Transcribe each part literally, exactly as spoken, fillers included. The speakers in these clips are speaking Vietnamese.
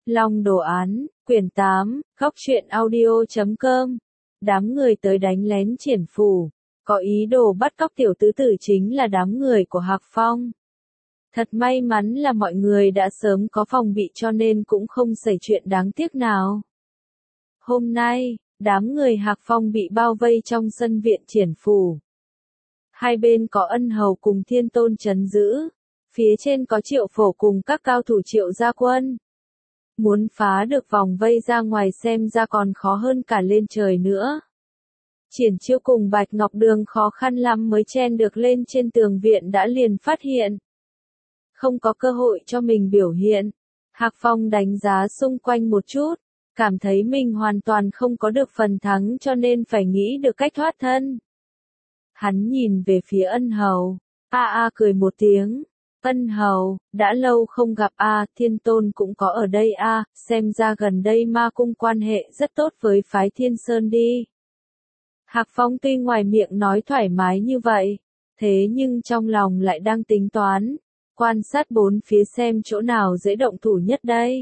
Long đồ án, quyển tám, góc truyện audio chấm com. Đám người tới đánh lén Triển Phủ, có ý đồ bắt cóc tiểu tứ tử chính là đám người của Hạc Phong. Thật may mắn là mọi người đã sớm có phòng bị cho nên cũng không xảy chuyện đáng tiếc nào. Hôm nay, đám người Hạc Phong bị bao vây trong sân viện Triển Phủ. Hai bên có Ân Hầu cùng Thiên Tôn trấn giữ, phía trên có Triệu Phổ cùng các cao thủ Triệu gia quân. Muốn phá được vòng vây ra ngoài xem ra còn khó hơn cả lên trời nữa. Triển Chiêu cùng Bạch Ngọc Đường khó khăn lắm mới chen được lên trên tường viện đã liền phát hiện. Không có cơ hội cho mình biểu hiện. Hạc Phong đánh giá xung quanh một chút, cảm thấy mình hoàn toàn không có được phần thắng cho nên phải nghĩ được cách thoát thân. Hắn nhìn về phía Ân Hầu, a a cười một tiếng. Ân Hầu, đã lâu không gặp a, Thiên Tôn cũng có ở đây a, xem ra gần đây ma cung quan hệ rất tốt với phái Thiên Sơn đi. Hạc Phong tuy ngoài miệng nói thoải mái như vậy, thế nhưng trong lòng lại đang tính toán, quan sát bốn phía xem chỗ nào dễ động thủ nhất đây.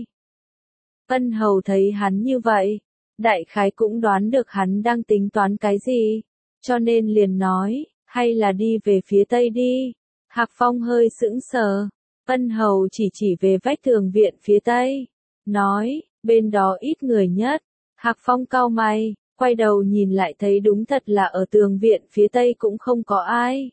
Ân Hầu thấy hắn như vậy, đại khái cũng đoán được hắn đang tính toán cái gì, cho nên liền nói, hay là đi về phía tây đi. Hạc Phong hơi sững sờ, Ân Hầu chỉ chỉ về vách tường viện phía tây, nói, bên đó ít người nhất. Hạc Phong cau mày, quay đầu nhìn lại thấy đúng thật là ở tường viện phía tây cũng không có ai.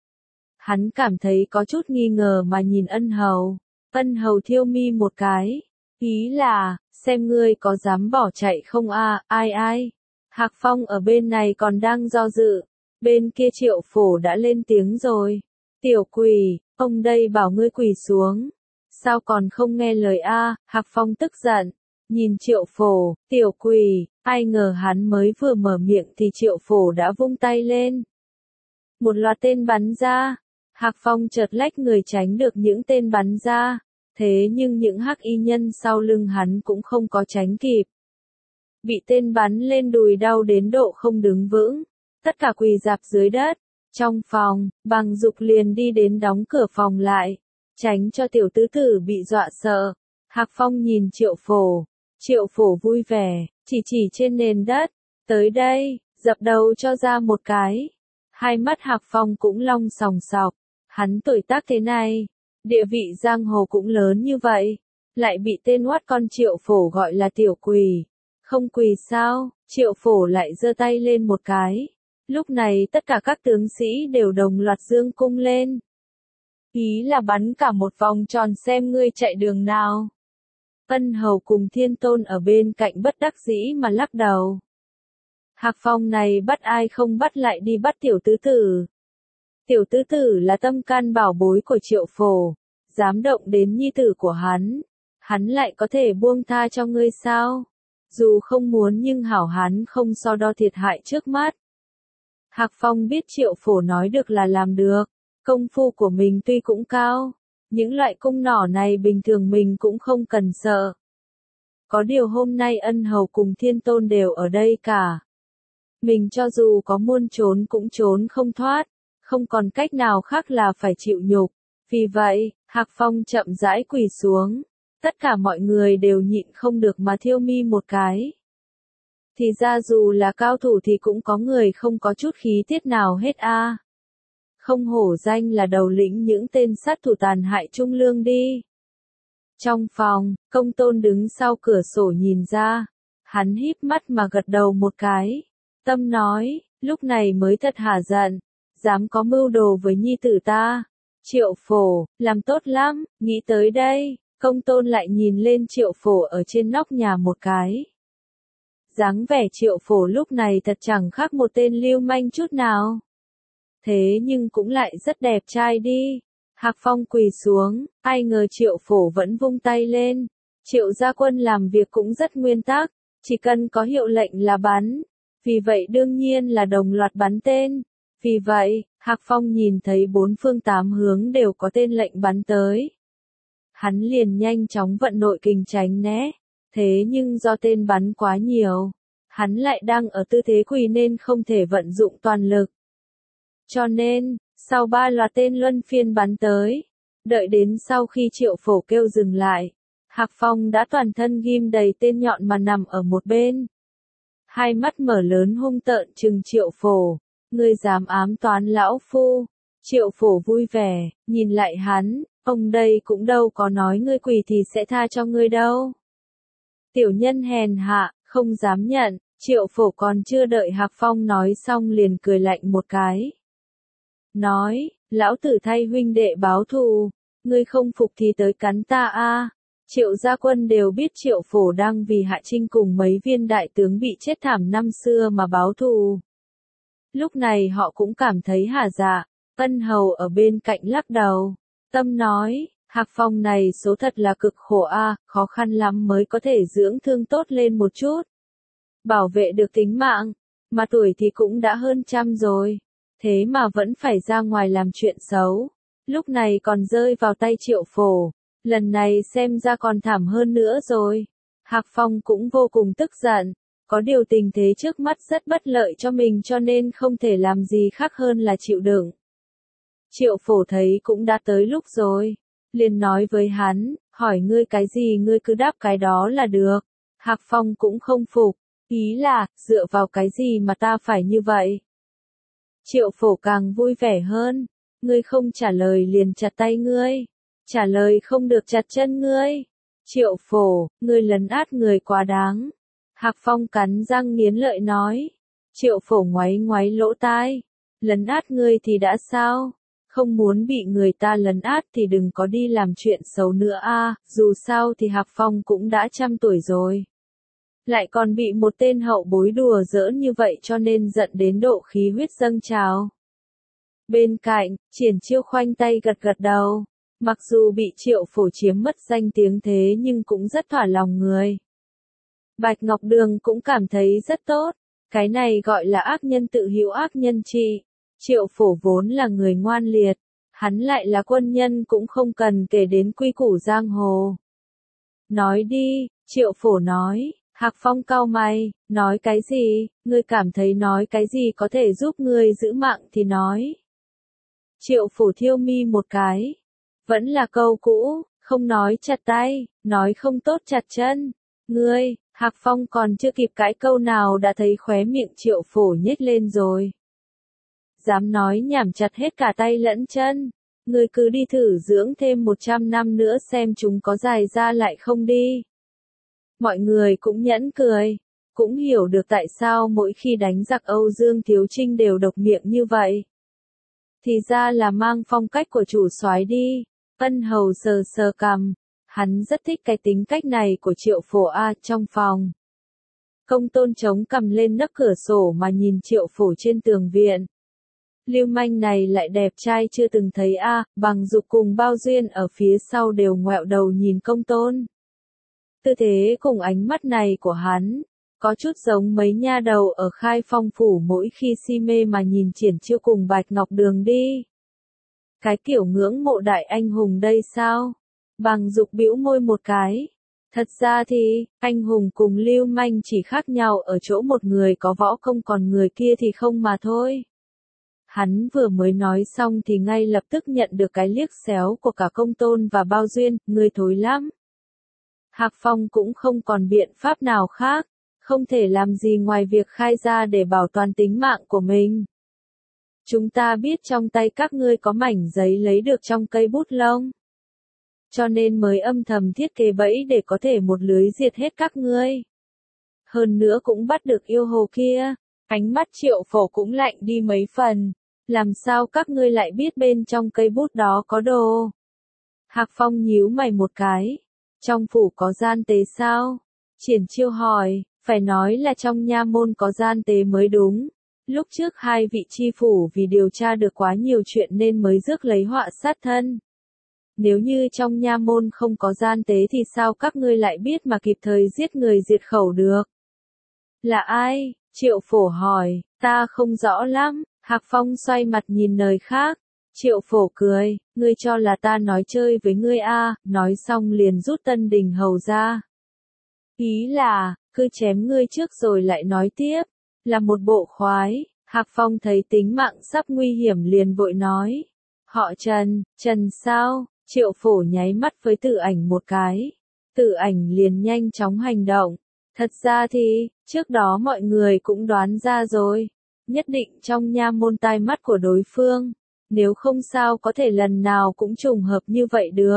Hắn cảm thấy có chút nghi ngờ mà nhìn Ân Hầu, Ân Hầu thiêu mi một cái, ý là, xem ngươi có dám bỏ chạy không a, ai ai. Hạc Phong ở bên này còn đang do dự, bên kia Triệu Phổ đã lên tiếng rồi. Tiểu quỷ, ông đây bảo ngươi quỳ xuống. Sao còn không nghe lời a? Hạc Phong tức giận, nhìn Triệu Phổ, tiểu quỷ, ai ngờ hắn mới vừa mở miệng thì Triệu Phổ đã vung tay lên. Một loạt tên bắn ra, Hạc Phong chợt lách người tránh được những tên bắn ra, thế nhưng những hắc y nhân sau lưng hắn cũng không có tránh kịp. Bị tên bắn lên đùi đau đến độ không đứng vững, tất cả quỳ rạp dưới đất. Trong phòng, Bằng Dục liền đi đến đóng cửa phòng lại, tránh cho tiểu tứ tử bị dọa sợ. Hạc Phong nhìn Triệu Phổ, Triệu Phổ vui vẻ, chỉ chỉ trên nền đất, tới đây, dập đầu cho ra một cái. Hai mắt Hạc Phong cũng long sòng sọc, hắn tuổi tác thế này, địa vị giang hồ cũng lớn như vậy, lại bị tên oát con Triệu Phổ gọi là tiểu quỳ. Không quỳ sao? Triệu Phổ lại giơ tay lên một cái. Lúc này tất cả các tướng sĩ đều đồng loạt dương cung lên. Ý là bắn cả một vòng tròn xem ngươi chạy đường nào. Ân Hầu cùng Thiên Tôn ở bên cạnh bất đắc dĩ mà lắc đầu. Hạc Phong này bắt ai không bắt lại đi bắt tiểu tứ tử. Tiểu tứ tử là tâm can bảo bối của Triệu Phổ, dám động đến nhi tử của hắn, hắn lại có thể buông tha cho ngươi sao? Dù không muốn nhưng hảo hắn không so đo thiệt hại trước mắt. Hạc Phong biết Triệu Phổ nói được là làm được, công phu của mình tuy cũng cao, những loại cung nỏ này bình thường mình cũng không cần sợ. Có điều hôm nay Ân Hầu cùng Thiên Tôn đều ở đây cả. Mình cho dù có muốn trốn cũng trốn không thoát, không còn cách nào khác là phải chịu nhục. Vì vậy, Hạc Phong chậm rãi quỳ xuống, tất cả mọi người đều nhịn không được mà thiêu mi một cái. Thì ra dù là cao thủ thì cũng có người không có chút khí tiết nào hết a. À. Không hổ danh là đầu lĩnh những tên sát thủ tàn hại trung lương đi. Trong phòng, Công Tôn đứng sau cửa sổ nhìn ra, hắn híp mắt mà gật đầu một cái. Tâm nói, lúc này mới thật hả giận, dám có mưu đồ với nhi tử ta. Triệu Phổ, làm tốt lắm, nghĩ tới đây, Công Tôn lại nhìn lên Triệu Phổ ở trên nóc nhà một cái. Dáng vẻ Triệu Phổ lúc này thật chẳng khác một tên lưu manh chút nào. Thế nhưng cũng lại rất đẹp trai đi. Hạc Phong quỳ xuống, ai ngờ Triệu Phổ vẫn vung tay lên. Triệu gia quân làm việc cũng rất nguyên tắc, chỉ cần có hiệu lệnh là bắn. Vì vậy đương nhiên là đồng loạt bắn tên. Vì vậy, Hạc Phong nhìn thấy bốn phương tám hướng đều có tên lệnh bắn tới. Hắn liền nhanh chóng vận nội kình tránh né. Thế nhưng do tên bắn quá nhiều, hắn lại đang ở tư thế quỳ nên không thể vận dụng toàn lực. Cho nên, sau ba loạt tên luân phiên bắn tới, đợi đến sau khi Triệu Phổ kêu dừng lại, Hạc Phong đã toàn thân ghim đầy tên nhọn mà nằm ở một bên. Hai mắt mở lớn hung tợn trừng Triệu Phổ, ngươi dám ám toán lão phu. Triệu Phổ vui vẻ, nhìn lại hắn, ông đây cũng đâu có nói ngươi quỳ thì sẽ tha cho ngươi đâu. Tiểu nhân hèn hạ, không dám nhận. Triệu Phổ còn chưa đợi Hạc Phong nói xong liền cười lạnh một cái. Nói, lão tử thay huynh đệ báo thù, ngươi không phục thì tới cắn ta a. Triệu gia quân đều biết Triệu Phổ đang vì Hạ Trinh cùng mấy viên đại tướng bị chết thảm năm xưa mà báo thù. Lúc này họ cũng cảm thấy hả dạ, Ân Hầu ở bên cạnh lắc đầu, tâm nói, Hạc Phong này số thật là cực khổ a, khó khăn lắm mới có thể dưỡng thương tốt lên một chút. Bảo vệ được tính mạng, mà tuổi thì cũng đã hơn trăm rồi, thế mà vẫn phải ra ngoài làm chuyện xấu, lúc này còn rơi vào tay Triệu Phổ, lần này xem ra còn thảm hơn nữa rồi. Hạc Phong cũng vô cùng tức giận, có điều tình thế trước mắt rất bất lợi cho mình cho nên không thể làm gì khác hơn là chịu đựng. Triệu Phổ thấy cũng đã tới lúc rồi, liền nói với hắn, hỏi ngươi cái gì ngươi cứ đáp cái đó là được. Hạc Phong cũng không phục. Ý là, dựa vào cái gì mà ta phải như vậy? Triệu Phổ càng vui vẻ hơn, ngươi không trả lời liền chặt tay ngươi, trả lời không được chặt chân ngươi. Triệu Phổ, ngươi lấn át người quá đáng. Hạc Phong cắn răng nghiến lợi nói. Triệu Phổ ngoáy ngoáy lỗ tai, lấn át ngươi thì đã sao? Không muốn bị người ta lấn át thì đừng có đi làm chuyện xấu nữa a. Dù sao thì Hạc Phong cũng đã trăm tuổi rồi. Lại còn bị một tên hậu bối đùa giỡn như vậy cho nên giận đến độ khí huyết dâng trào. Bên cạnh, Triển Chiêu khoanh tay gật gật đầu, mặc dù bị Triệu Phổ chiếm mất danh tiếng thế nhưng cũng rất thỏa lòng người. Bạch Ngọc Đường cũng cảm thấy rất tốt, cái này gọi là ác nhân tự hữu ác nhân trị. Triệu Phổ vốn là người ngoan liệt, hắn lại là quân nhân cũng không cần kể đến quy củ giang hồ. Nói đi, Triệu Phổ nói. Hạc Phong cau mày, nói cái gì, ngươi cảm thấy nói cái gì có thể giúp ngươi giữ mạng thì nói. Triệu Phổ thiêu mi một cái, vẫn là câu cũ, không nói chặt tay, nói không tốt chặt chân. Ngươi, Hạc Phong còn chưa kịp cãi câu nào đã thấy khóe miệng Triệu Phổ nhếch lên rồi. Dám nói nhảm chặt hết cả tay lẫn chân, ngươi cứ đi thử dưỡng thêm một trăm năm nữa xem chúng có dài ra lại không đi. Mọi người cũng nhẫn cười, cũng hiểu được tại sao mỗi khi đánh giặc Âu Dương Thiếu Trinh đều độc miệng như vậy. Thì ra là mang phong cách của chủ soái đi. Ân Hầu sờ sờ cằm, hắn rất thích cái tính cách này của Triệu Phổ a. Trong phòng, Công Tôn chống cằm lên nấc cửa sổ mà nhìn Triệu Phổ trên tường viện. Lưu manh này lại đẹp trai chưa từng thấy a. Bằng Dục cùng Bao Duyên ở phía sau đều ngoẹo đầu nhìn Công Tôn. Tư thế cùng ánh mắt này của hắn, có chút giống mấy nha đầu ở Khai Phong phủ mỗi khi si mê mà nhìn Triển Chiêu cùng Bạch Ngọc Đường đi. Cái kiểu ngưỡng mộ đại anh hùng đây sao? Bằng Dục bĩu môi một cái. Thật ra thì, anh hùng cùng lưu manh chỉ khác nhau ở chỗ một người có võ công còn người kia thì không mà thôi. Hắn vừa mới nói xong thì ngay lập tức nhận được cái liếc xéo của cả Công Tôn và Bao Duyên, ngươi thối lắm. Hạc Phong cũng không còn biện pháp nào khác, không thể làm gì ngoài việc khai ra để bảo toàn tính mạng của mình. Chúng ta biết trong tay các ngươi có mảnh giấy lấy được trong cây bút lông, cho nên mới âm thầm thiết kế bẫy để có thể một lưới diệt hết các ngươi. Hơn nữa cũng bắt được yêu hồ kia. Ánh mắt Triệu Phổ cũng lạnh đi mấy phần. Làm sao các ngươi lại biết bên trong cây bút đó có đồ? Hạc Phong nhíu mày một cái. Trong phủ có gian tế sao? Triển Chiêu hỏi, phải nói là trong nha môn có gian tế mới đúng. Lúc trước hai vị chi phủ vì điều tra được quá nhiều chuyện nên mới rước lấy họa sát thân. Nếu như trong nha môn không có gian tế thì sao các ngươi lại biết mà kịp thời giết người diệt khẩu được? Là ai? Triệu Phổ hỏi, ta không rõ lắm. Hạc Phong xoay mặt nhìn nơi khác. Triệu Phổ cười, ngươi cho là ta nói chơi với ngươi a? Nói xong liền rút Tân Đình Hầu ra. Ý là, cứ chém ngươi trước rồi lại nói tiếp, là một bộ khoái. Hạc Phong thấy tính mạng sắp nguy hiểm liền vội nói. Họ Trần, Trần sao? Triệu Phổ nháy mắt với Tử Ảnh một cái. Tử Ảnh liền nhanh chóng hành động. Thật ra thì, trước đó mọi người cũng đoán ra rồi. Nhất định trong nha môn tai mắt của đối phương. Nếu không sao có thể lần nào cũng trùng hợp như vậy được.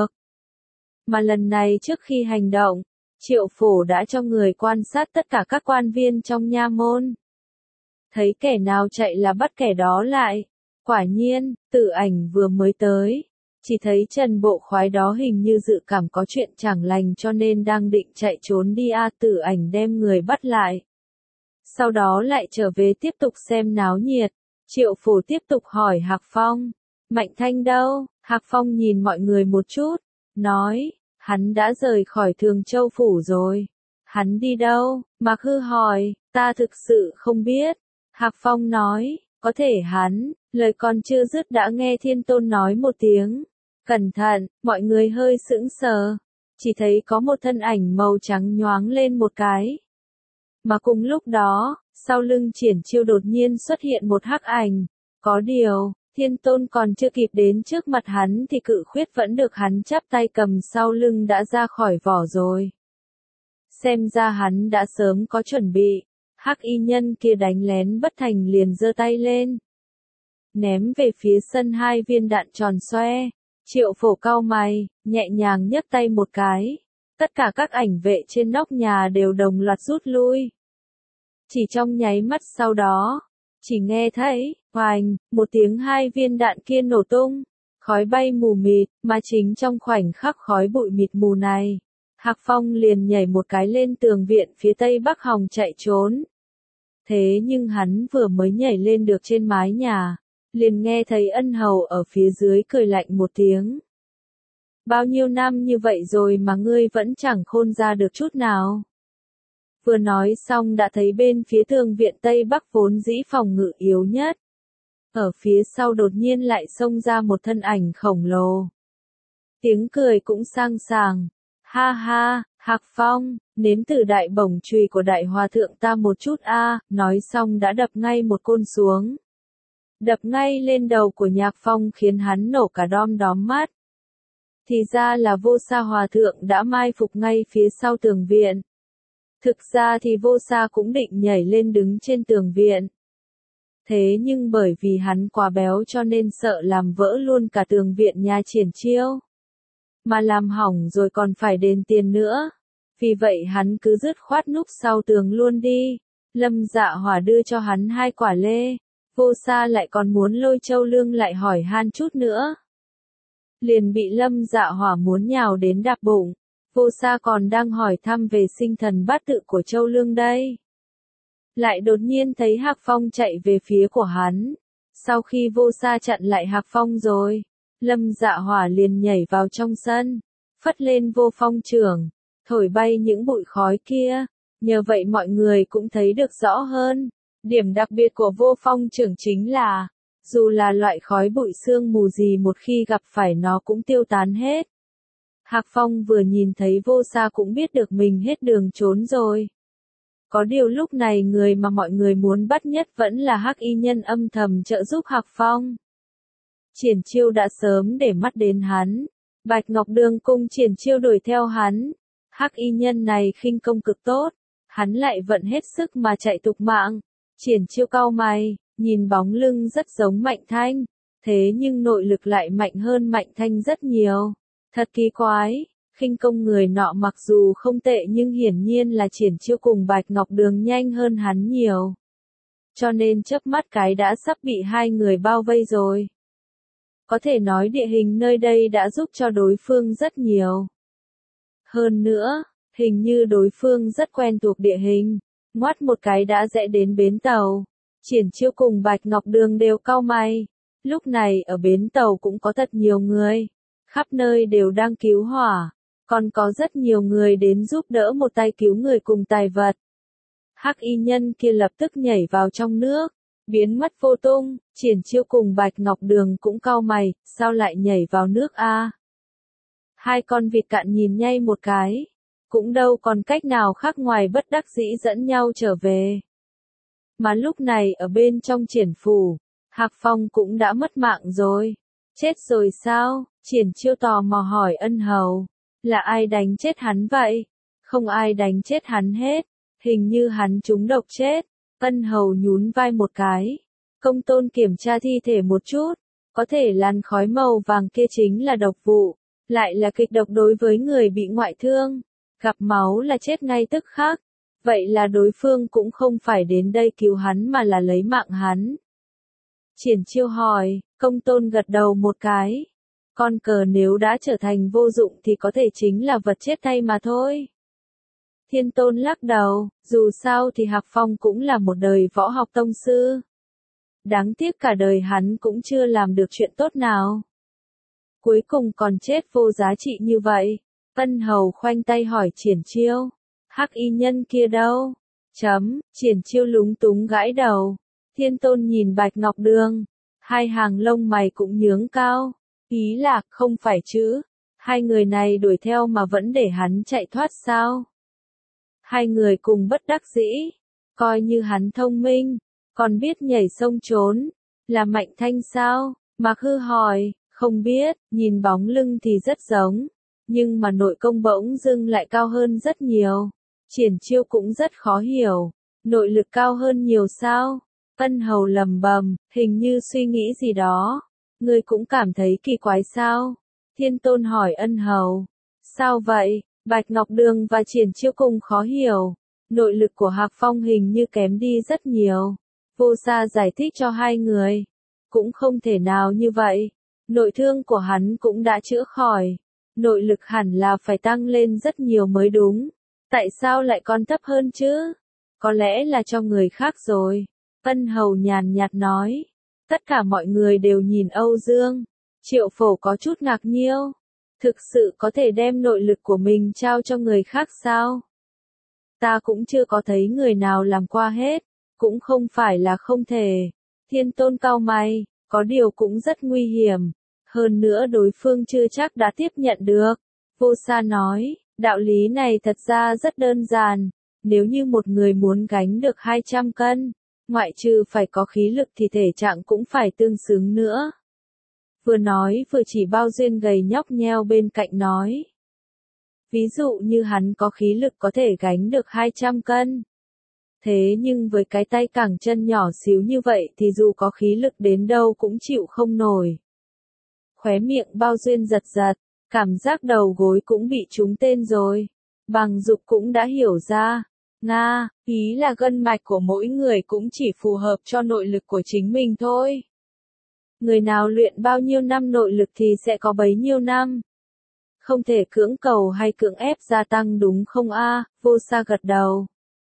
Mà lần này trước khi hành động, Triệu Phổ đã cho người quan sát tất cả các quan viên trong nha môn. Thấy kẻ nào chạy là bắt kẻ đó lại. Quả nhiên, Tử Ảnh vừa mới tới. Chỉ thấy Trần Bộ Khoái đó hình như dự cảm có chuyện chẳng lành cho nên đang định chạy trốn đi a. Tử Ảnh đem người bắt lại. Sau đó lại trở về tiếp tục xem náo nhiệt. Triệu Phổ tiếp tục hỏi Hạc Phong. Mạnh Thanh đâu? Hạc Phong nhìn mọi người một chút. Nói, hắn đã rời khỏi Thường Châu Phủ rồi. Hắn đi đâu? Mạc Hư hỏi, ta thực sự không biết. Hạc Phong nói, có thể hắn, lời còn chưa dứt đã nghe Thiên Tôn nói một tiếng. Cẩn thận, mọi người hơi sững sờ. Chỉ thấy có một thân ảnh màu trắng nhoáng lên một cái. Mà cùng lúc đó, sau lưng Triển Chiêu đột nhiên xuất hiện một hắc ảnh. Có điều, Thiên Tôn còn chưa kịp đến trước mặt hắn thì cự khuyết vẫn được hắn chắp tay cầm sau lưng đã ra khỏi vỏ rồi. Xem ra hắn đã sớm có chuẩn bị. Hắc y nhân kia đánh lén bất thành liền giơ tay lên. Ném về phía sân hai viên đạn tròn xoe. Triệu Phổ cau mày, nhẹ nhàng nhấc tay một cái. Tất cả các ảnh vệ trên nóc nhà đều đồng loạt rút lui. Chỉ trong nháy mắt sau đó, chỉ nghe thấy, hoành, một tiếng hai viên đạn kia nổ tung. Khói bay mù mịt, mà chính trong khoảnh khắc khói bụi mịt mù này. Hạc Phong liền nhảy một cái lên tường viện phía tây bắc hòng chạy trốn. Thế nhưng hắn vừa mới nhảy lên được trên mái nhà, liền nghe thấy Ân Hầu ở phía dưới cười lạnh một tiếng. Bao nhiêu năm như vậy rồi mà ngươi vẫn chẳng khôn ra được chút nào. Vừa nói xong đã thấy bên phía tường viện tây bắc vốn dĩ phòng ngự yếu nhất. Ở phía sau đột nhiên lại xông ra một thân ảnh khổng lồ. Tiếng cười cũng sang sàng. Ha ha, Hạc Phong, nếm thử đại bổng chùy của đại hòa thượng ta một chút a. Nói xong đã đập ngay một côn xuống. Đập ngay lên đầu của Nhạc Phong khiến hắn nổ cả đom đóm mắt. Thì ra là Vô Sa hòa thượng đã mai phục ngay phía sau tường viện. Thực ra thì Vô Sa cũng định nhảy lên đứng trên tường viện. Thế nhưng bởi vì hắn quá béo cho nên sợ làm vỡ luôn cả tường viện nhà Triển Chiêu. Mà làm hỏng rồi còn phải đền tiền nữa. Vì vậy hắn cứ dứt khoát núp sau tường luôn đi. Lâm Dạ Hỏa đưa cho hắn hai quả lê. Vô Sa lại còn muốn lôi Châu Lương lại hỏi han chút nữa. Liền bị Lâm Dạ Hỏa muốn nhào đến đạp bụng. Vô Sa còn đang hỏi thăm về sinh thần bát tự của Châu Lương đây. Lại đột nhiên thấy Hạc Phong chạy về phía của hắn. Sau khi Vô Sa chặn lại Hạc Phong rồi, Lâm Dạ Hỏa liền nhảy vào trong sân, phất lên Vô Phong trưởng, thổi bay những bụi khói kia. Nhờ vậy mọi người cũng thấy được rõ hơn. Điểm đặc biệt của Vô Phong trưởng chính là, dù là loại khói bụi sương mù gì một khi gặp phải nó cũng tiêu tán hết. Hạc Phong vừa nhìn thấy Vô Sa cũng biết được mình hết đường trốn rồi. Có điều lúc này người mà mọi người muốn bắt nhất vẫn là Hắc y nhân âm thầm trợ giúp Hạc Phong. Triển Chiêu đã sớm để mắt đến hắn. Bạch Ngọc Đường cùng Triển Chiêu đuổi theo hắn. Hắc y nhân này khinh công cực tốt. Hắn lại vận hết sức mà chạy tục mạng. Triển Chiêu cau mày, nhìn bóng lưng rất giống Mạnh Thanh. Thế nhưng nội lực lại mạnh hơn Mạnh Thanh rất nhiều. Thật kỳ quái. Khinh công người nọ mặc dù không tệ nhưng hiển nhiên là Triển Chiêu cùng Bạch Ngọc Đường nhanh hơn hắn nhiều. Cho nên chớp mắt cái đã sắp bị hai người bao vây rồi. Có thể nói địa hình nơi đây đã giúp cho đối phương rất nhiều. Hơn nữa, hình như đối phương rất quen thuộc địa hình. Ngoắt một cái đã rẽ đến bến tàu. Triển Chiêu cùng Bạch Ngọc Đường đều cau mày. Lúc này ở bến tàu cũng có thật nhiều người. Khắp nơi đều đang cứu hỏa. Còn có rất nhiều người đến giúp đỡ một tay cứu người cùng tài vật. Hắc y nhân kia lập tức nhảy vào trong nước, biến mất vô tung. Triển Chiêu cùng Bạch Ngọc Đường cũng cau mày, sao lại nhảy vào nước a? Hai con vịt cạn nhìn nhay một cái, cũng đâu còn cách nào khác ngoài bất đắc dĩ dẫn nhau trở về. Mà lúc này ở bên trong Triển phủ, Hạc Phong cũng đã mất mạng rồi. Chết rồi sao? Triển Chiêu tò mò hỏi Ân Hầu. Là ai đánh chết hắn vậy? Không ai đánh chết hắn hết. Hình như hắn trúng độc chết. Ân Hầu nhún vai một cái. Công Tôn kiểm tra thi thể một chút. Có thể làn khói màu vàng kia chính là độc vụ. Lại là kịch độc đối với người bị ngoại thương. Gặp máu là chết ngay tức khắc. Vậy là đối phương cũng không phải đến đây cứu hắn mà là lấy mạng hắn. Triển Chiêu hỏi, Công Tôn gật đầu một cái. Con cờ nếu đã trở thành vô dụng thì có thể chính là vật chết tay mà thôi. Thiên Tôn lắc đầu, dù sao thì Hạc Phong cũng là một đời võ học tông sư. Đáng tiếc cả đời hắn cũng chưa làm được chuyện tốt nào. Cuối cùng còn chết vô giá trị như vậy. Ân Hầu khoanh tay hỏi Triển Chiêu. Hắc y nhân kia đâu? Chấm, Triển Chiêu lúng túng gãi đầu. Thiên Tôn nhìn Bạch Ngọc Đường. Hai hàng lông mày cũng nhướng cao. Ý là, không phải chứ. Hai người này đuổi theo mà vẫn để hắn chạy thoát sao? Hai người cùng bất đắc dĩ. Coi như hắn thông minh. Còn biết nhảy sông trốn. Là Mạnh Thanh sao? Mạc Hư hỏi. Không biết, nhìn bóng lưng thì rất giống. Nhưng mà nội công bỗng dưng lại cao hơn rất nhiều. Triển Chiêu cũng rất khó hiểu. Nội lực cao hơn nhiều sao? Ân Hầu lầm bầm, hình như suy nghĩ gì đó. Ngươi cũng cảm thấy kỳ quái sao? Thiên Tôn hỏi Ân Hầu. Sao vậy? Bạch Ngọc Đường và Triển Chiêu cùng khó hiểu. Nội lực của Hạc Phong hình như kém đi rất nhiều. Vô Sa giải thích cho hai người. Cũng không thể nào như vậy. Nội thương của hắn cũng đã chữa khỏi. Nội lực hẳn là phải tăng lên rất nhiều mới đúng. Tại sao lại còn thấp hơn chứ? Có lẽ là cho người khác rồi. Ân Hầu nhàn nhạt nói. Tất cả mọi người đều nhìn Âu Dương. Triệu Phổ có chút ngạc nhiên. Thực sự có thể đem nội lực của mình trao cho người khác sao? Ta cũng chưa có thấy người nào làm qua hết. Cũng không phải là không thể. Thiên Tôn cau mày. Có điều cũng rất nguy hiểm. Hơn nữa đối phương chưa chắc đã tiếp nhận được. Vô Sa nói, đạo lý này thật ra rất đơn giản. Nếu như một người muốn gánh được hai trăm cân, ngoại trừ phải có khí lực thì thể trạng cũng phải tương xứng nữa. Vừa nói vừa chỉ Bao Duyên gầy nhóc nheo bên cạnh nói. Ví dụ như hắn có khí lực có thể gánh được hai trăm cân. Thế nhưng với cái tay cẳng chân nhỏ xíu như vậy thì dù có khí lực đến đâu cũng chịu không nổi. Khóe miệng Bao Duyên giật giật, cảm giác đầu gối cũng bị trúng tên rồi. Bằng Dục cũng đã hiểu ra. Nga, ý là gân mạch của mỗi người cũng chỉ phù hợp cho nội lực của chính mình thôi. Người nào luyện bao nhiêu năm nội lực thì sẽ có bấy nhiêu năm. Không thể cưỡng cầu hay cưỡng ép gia tăng đúng không a? Vô Sa gật đầu.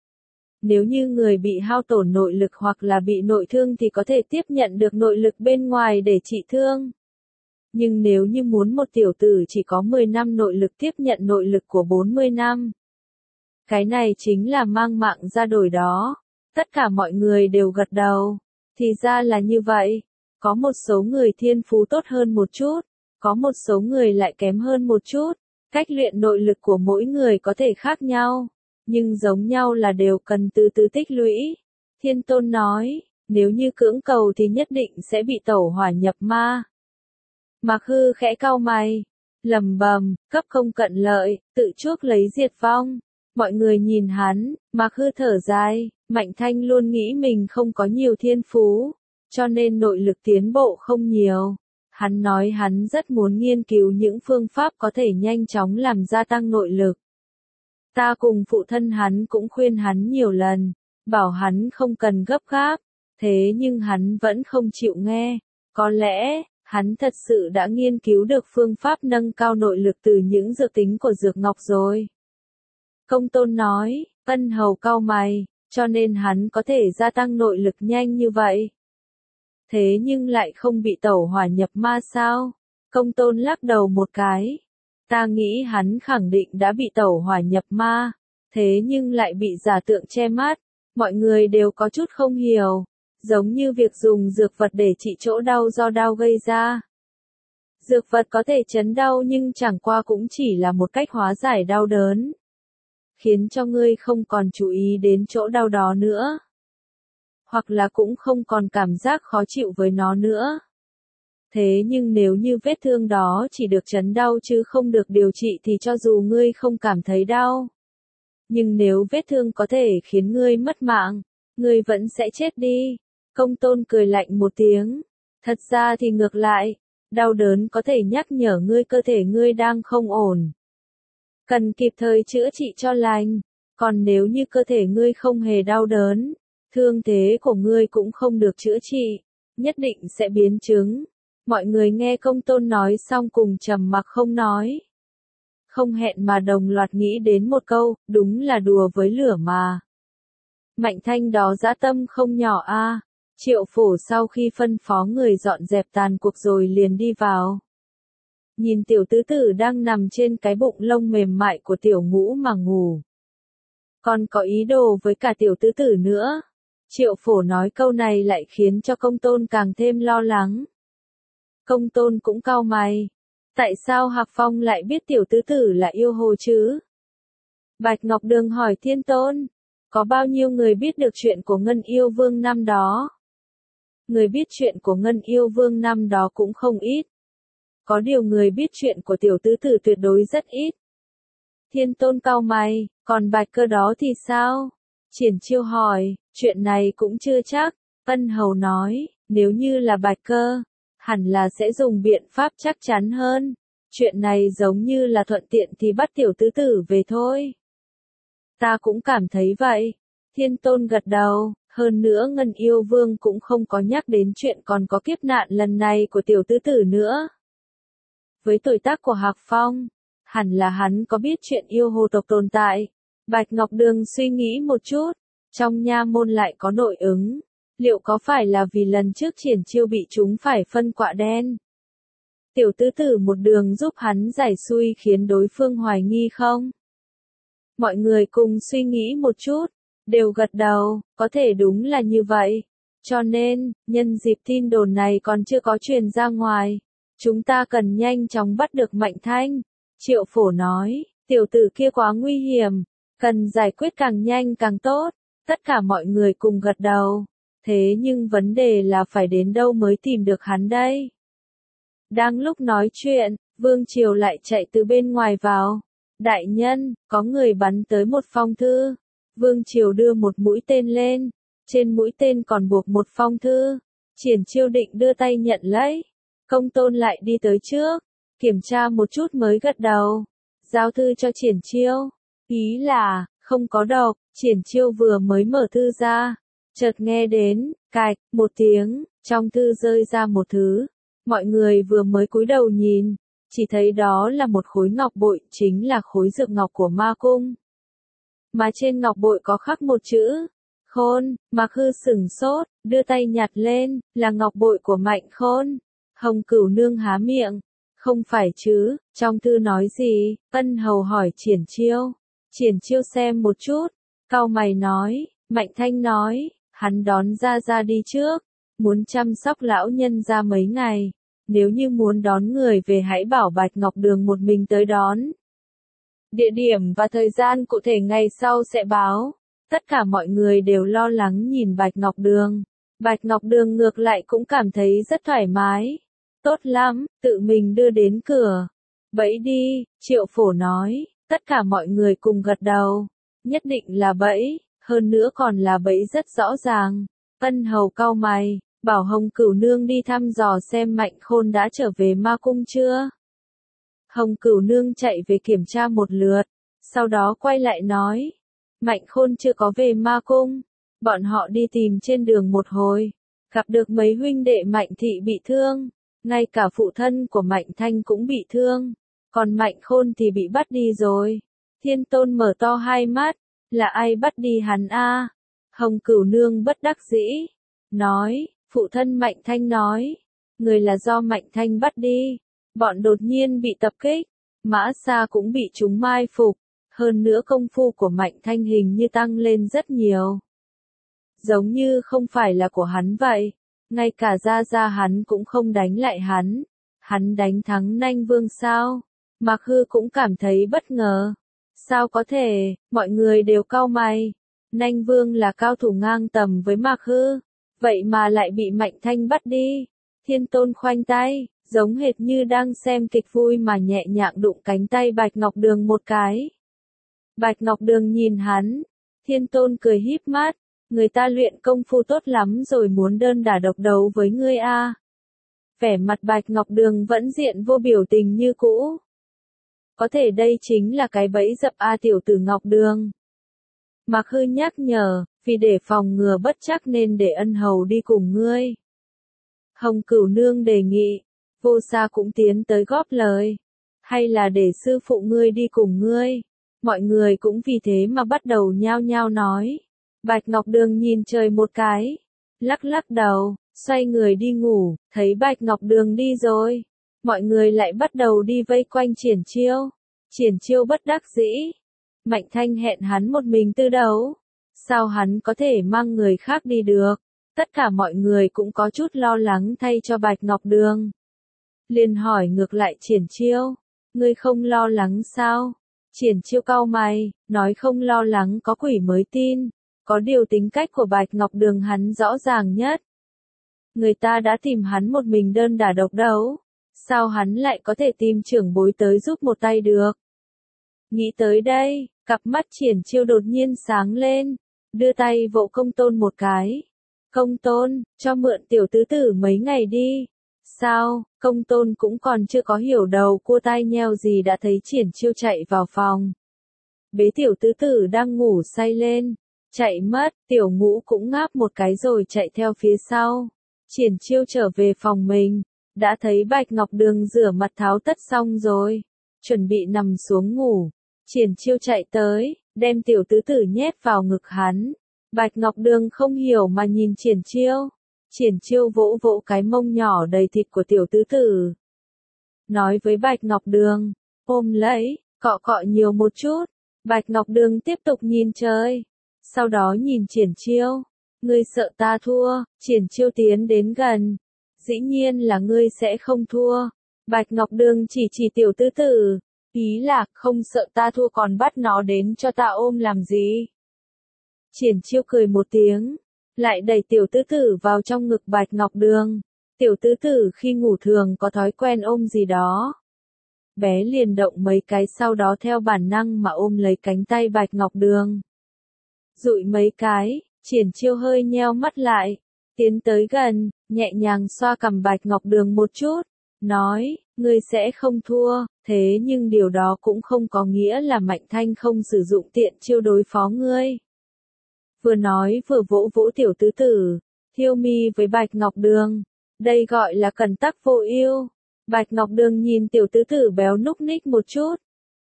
Nếu như người bị hao tổn nội lực hoặc là bị nội thương thì có thể tiếp nhận được nội lực bên ngoài để trị thương. Nhưng nếu như muốn một tiểu tử chỉ có mười năm nội lực tiếp nhận nội lực của bốn mươi năm. Cái này chính là mang mạng ra đổi đó. Tất cả mọi người đều gật đầu. Thì ra là như vậy. Có một số người thiên phú tốt hơn một chút. Có một số người lại kém hơn một chút. Cách luyện nội lực của mỗi người có thể khác nhau. Nhưng giống nhau là đều cần từ từ tích lũy. Thiên Tôn nói, nếu như cưỡng cầu thì nhất định sẽ bị tẩu hỏa nhập ma. Mạc Hư khẽ cau mày, lầm bầm, cấp không cận lợi, tự chuốc lấy diệt vong. Mọi người nhìn hắn, Mạc Hư thở dài, Mạnh Thanh luôn nghĩ mình không có nhiều thiên phú, cho nên nội lực tiến bộ không nhiều. Hắn nói hắn rất muốn nghiên cứu những phương pháp có thể nhanh chóng làm gia tăng nội lực. Ta cùng phụ thân hắn cũng khuyên hắn nhiều lần, bảo hắn không cần gấp gáp, thế nhưng hắn vẫn không chịu nghe. Có lẽ, hắn thật sự đã nghiên cứu được phương pháp nâng cao nội lực từ những dược tính của dược ngọc rồi. Công Tôn nói, Ân Hầu cau mày, cho nên hắn có thể gia tăng nội lực nhanh như vậy. Thế nhưng lại không bị tẩu hỏa nhập ma sao? Công Tôn lắc đầu một cái. Ta nghĩ hắn khẳng định đã bị tẩu hỏa nhập ma, thế nhưng lại bị giả tượng che mắt. Mọi người đều có chút không hiểu, giống như việc dùng dược vật để trị chỗ đau do đau gây ra. Dược vật có thể chấn đau nhưng chẳng qua cũng chỉ là một cách hóa giải đau đớn, khiến cho ngươi không còn chú ý đến chỗ đau đó nữa, hoặc là cũng không còn cảm giác khó chịu với nó nữa. Thế nhưng nếu như vết thương đó chỉ được chấn đau chứ không được điều trị thì cho dù ngươi không cảm thấy đau. Nhưng nếu vết thương có thể khiến ngươi mất mạng, ngươi vẫn sẽ chết đi. Công Tôn cười lạnh một tiếng. Thật ra thì ngược lại, đau đớn có thể nhắc nhở ngươi cơ thể ngươi đang không ổn. Cần kịp thời chữa trị cho lành. Còn nếu như cơ thể ngươi không hề đau đớn, thương thế của ngươi cũng không được chữa trị, nhất định sẽ biến chứng. Mọi người nghe Công Tôn nói xong cùng trầm mặc không nói. Không hẹn mà đồng loạt nghĩ đến một câu, đúng là đùa với lửa mà. Mạnh Thanh đó dã tâm không nhỏ a. À. Triệu Phổ sau khi phân phó người dọn dẹp tàn cuộc rồi liền đi vào. Nhìn tiểu tứ tử đang nằm trên cái bụng lông mềm mại của tiểu ngũ mà ngủ. Còn có ý đồ với cả tiểu tứ tử nữa. Triệu Phổ nói câu này lại khiến cho Công Tôn càng thêm lo lắng. Công Tôn cũng cau mày. Tại sao Hạc Phong lại biết tiểu tứ tử là yêu hồ chứ? Bạch Ngọc Đường hỏi Thiên Tôn. Có bao nhiêu người biết được chuyện của Ngân Yêu Vương năm đó? Người biết chuyện của Ngân Yêu Vương năm đó cũng không ít. Có điều người biết chuyện của tiểu tứ tử tuyệt đối rất ít. Thiên Tôn cau mày, còn Bạch Cơ đó thì sao? Triển Chiêu hỏi, chuyện này cũng chưa chắc. Ân Hầu nói, nếu như là Bạch Cơ, hẳn là sẽ dùng biện pháp chắc chắn hơn. Chuyện này giống như là thuận tiện thì bắt tiểu tứ tử về thôi. Ta cũng cảm thấy vậy. Thiên Tôn gật đầu, hơn nữa Ngân Yêu Vương cũng không có nhắc đến chuyện còn có kiếp nạn lần này của tiểu tứ tử nữa. Với tuổi tác của Hạc Phong, hẳn là hắn có biết chuyện yêu hồ tộc tồn tại. Bạch Ngọc Đường suy nghĩ một chút, trong nha môn lại có nội ứng. Liệu có phải là vì lần trước Triển Chiêu bị chúng phải phân quạ đen? Tiểu tứ tử một đường giúp hắn giải xui khiến đối phương hoài nghi không? Mọi người cùng suy nghĩ một chút, đều gật đầu, có thể đúng là như vậy. Cho nên, nhân dịp tin đồn này còn chưa có truyền ra ngoài, chúng ta cần nhanh chóng bắt được Mạnh Thanh. Triệu Phổ nói, tiểu tử kia quá nguy hiểm, cần giải quyết càng nhanh càng tốt. Tất cả mọi người cùng gật đầu. Thế nhưng vấn đề là phải đến đâu mới tìm được hắn đây? Đang lúc nói chuyện, Vương Triều lại chạy từ bên ngoài vào. Đại nhân, có người bắn tới một phong thư. Vương Triều đưa một mũi tên lên. Trên mũi tên còn buộc một phong thư. Triển Chiêu định đưa tay nhận lấy. Công Tôn lại đi tới trước. Kiểm tra một chút mới gật đầu. Giao thư cho Triển Chiêu. Ý là, không có độc. Triển Chiêu vừa mới mở thư ra. Chợt nghe đến, cạch, một tiếng, trong thư rơi ra một thứ. Mọi người vừa mới cúi đầu nhìn, chỉ thấy đó là một khối ngọc bội, chính là khối dược ngọc của ma cung. Mà trên ngọc bội có khắc một chữ, Khôn. Mạc Hư sửng sốt, đưa tay nhặt lên, là ngọc bội của Mạnh Khôn. Hồng Cửu Nương há miệng, không phải chứ, trong thư nói gì? Ân Hầu hỏi Triển Chiêu. Triển Chiêu xem một chút, cau mày nói, Mạnh Thanh nói, hắn đón Gia Gia đi trước, muốn chăm sóc lão nhân ra mấy ngày, nếu như muốn đón người về hãy bảo Bạch Ngọc Đường một mình tới đón. Địa điểm và thời gian cụ thể ngày sau sẽ báo. Tất cả mọi người đều lo lắng nhìn Bạch Ngọc Đường. Bạch Ngọc Đường ngược lại cũng cảm thấy rất thoải mái. Tốt lắm, tự mình đưa đến cửa. Bẫy đi, Triệu Phổ nói, tất cả mọi người cùng gật đầu. Nhất định là bẫy. Hơn nữa còn là bẫy rất rõ ràng. Ân Hầu cau mày, bảo Hồng Cửu Nương đi thăm dò xem Mạnh Khôn đã trở về ma cung chưa. Hồng Cửu Nương chạy về kiểm tra một lượt, sau đó quay lại nói, Mạnh Khôn chưa có về ma cung. Bọn họ đi tìm trên đường một hồi, gặp được mấy huynh đệ Mạnh Thị bị thương, ngay cả phụ thân của Mạnh Thanh cũng bị thương, còn Mạnh Khôn thì bị bắt đi rồi. Thiên Tôn mở to hai mắt. Là ai bắt đi hắn a? Hồng Cửu Nương bất đắc dĩ, nói, phụ thân Mạnh Thanh nói, người là do Mạnh Thanh bắt đi, bọn đột nhiên bị tập kích, Mã Sa cũng bị chúng mai phục, hơn nữa công phu của Mạnh Thanh hình như tăng lên rất nhiều. Giống như không phải là của hắn vậy, ngay cả Gia Gia hắn cũng không đánh lại hắn, hắn đánh thắng Nanh Vương sao? Mạc Hư cũng cảm thấy bất ngờ. Sao có thể, mọi người đều cau mày. Nanh Vương là cao thủ ngang tầm với Mạc Hư, vậy mà lại bị Mạnh Thanh bắt đi. Thiên Tôn khoanh tay, giống hệt như đang xem kịch vui mà nhẹ nhàng đụng cánh tay Bạch Ngọc Đường một cái. Bạch Ngọc Đường nhìn hắn, Thiên Tôn cười híp mắt, người ta luyện công phu tốt lắm rồi muốn đơn đả độc đấu với ngươi a. Vẻ mặt Bạch Ngọc Đường vẫn diện vô biểu tình như cũ. Có thể đây chính là cái bẫy dập a tiểu tử Ngọc Đường. Mạc Hư nhắc nhở, vì để phòng ngừa bất trắc nên để ân hầu đi cùng ngươi. Hồng Cửu Nương đề nghị, Vô Sa cũng tiến tới góp lời. Hay là để sư phụ ngươi đi cùng ngươi. Mọi người cũng vì thế mà bắt đầu nhao nhao nói. Bạch Ngọc Đường nhìn trời một cái, lắc lắc đầu, xoay người đi ngủ, thấy Bạch Ngọc Đường đi rồi. Mọi người lại bắt đầu đi vây quanh Triển Chiêu. Triển Chiêu bất đắc dĩ. Mạnh Thanh hẹn hắn một mình tư đấu. Sao hắn có thể mang người khác đi được? Tất cả mọi người cũng có chút lo lắng thay cho Bạch Ngọc Đường. Liền hỏi ngược lại Triển Chiêu. Ngươi không lo lắng sao? Triển Chiêu cau mày, nói không lo lắng có quỷ mới tin. Có điều tính cách của Bạch Ngọc Đường hắn rõ ràng nhất. Người ta đã tìm hắn một mình đơn đả độc đấu. Sao hắn lại có thể tìm trưởng bối tới giúp một tay được? Nghĩ tới đây, cặp mắt Triển Chiêu đột nhiên sáng lên, đưa tay vỗ Công Tôn một cái. Công Tôn, cho mượn tiểu tứ tử mấy ngày đi. Sao, Công Tôn cũng còn chưa có hiểu đầu cua tai nheo gì đã thấy Triển Chiêu chạy vào phòng. Bế tiểu tứ tử đang ngủ say lên, chạy mất, tiểu ngũ cũng ngáp một cái rồi chạy theo phía sau. Triển Chiêu trở về phòng mình, đã thấy Bạch Ngọc Đường rửa mặt tháo tất xong rồi, chuẩn bị nằm xuống ngủ. Triển Chiêu chạy tới, đem tiểu tứ tử nhét vào ngực hắn. Bạch Ngọc Đường không hiểu mà nhìn Triển Chiêu. Triển Chiêu vỗ vỗ cái mông nhỏ đầy thịt của tiểu tứ tử. Nói với Bạch Ngọc Đường, ôm lấy, cọ cọ nhiều một chút. Bạch Ngọc Đường tiếp tục nhìn trời. Sau đó nhìn Triển Chiêu. Ngươi sợ ta thua? Triển Chiêu tiến đến gần. Dĩ nhiên là ngươi sẽ không thua. Bạch Ngọc Đường chỉ chỉ tiểu tứ tử. Ý là không sợ ta thua còn bắt nó đến cho ta ôm làm gì? Triển Chiêu cười một tiếng, lại đẩy tiểu tứ tử vào trong ngực Bạch Ngọc Đường. Tiểu tứ tử khi ngủ thường có thói quen ôm gì đó. Bé liền động mấy cái sau đó theo bản năng mà ôm lấy cánh tay Bạch Ngọc Đường. Dụi mấy cái, Triển Chiêu hơi nheo mắt lại, tiến tới gần, nhẹ nhàng xoa cằm Bạch Ngọc Đường một chút, nói, ngươi sẽ không thua, thế nhưng điều đó cũng không có nghĩa là Mạnh Thanh không sử dụng tiện chiêu đối phó ngươi. Vừa nói vừa vỗ vỗ tiểu tứ tử, thiêu mi với Bạch Ngọc Đường, đây gọi là cẩn tắc vô ưu. Bạch Ngọc Đường nhìn tiểu tứ tử béo núc ních một chút.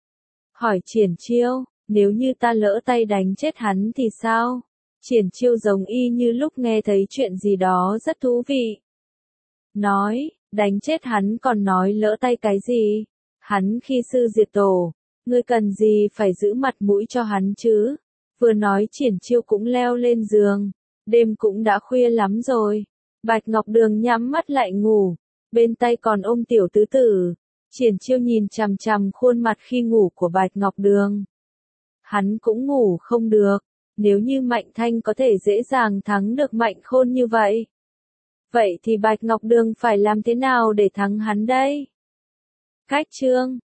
Hỏi Triển Chiêu, nếu như ta lỡ tay đánh chết hắn thì sao? Triển Chiêu giống y như lúc nghe thấy chuyện gì đó rất thú vị. Nói, đánh chết hắn còn nói lỡ tay cái gì? Hắn khi sư diệt tổ, ngươi cần gì phải giữ mặt mũi cho hắn chứ? Vừa nói Triển Chiêu cũng leo lên giường, đêm cũng đã khuya lắm rồi. Bạch Ngọc Đường nhắm mắt lại ngủ, bên tay còn ôm tiểu tứ tử. Triển Chiêu nhìn chằm chằm khuôn mặt khi ngủ của Bạch Ngọc Đường. Hắn cũng ngủ không được, nếu như Mạnh Thanh có thể dễ dàng thắng được Mạnh Khôn như vậy. Vậy thì Bạch Ngọc Đường phải làm thế nào để thắng hắn đây? Cách chương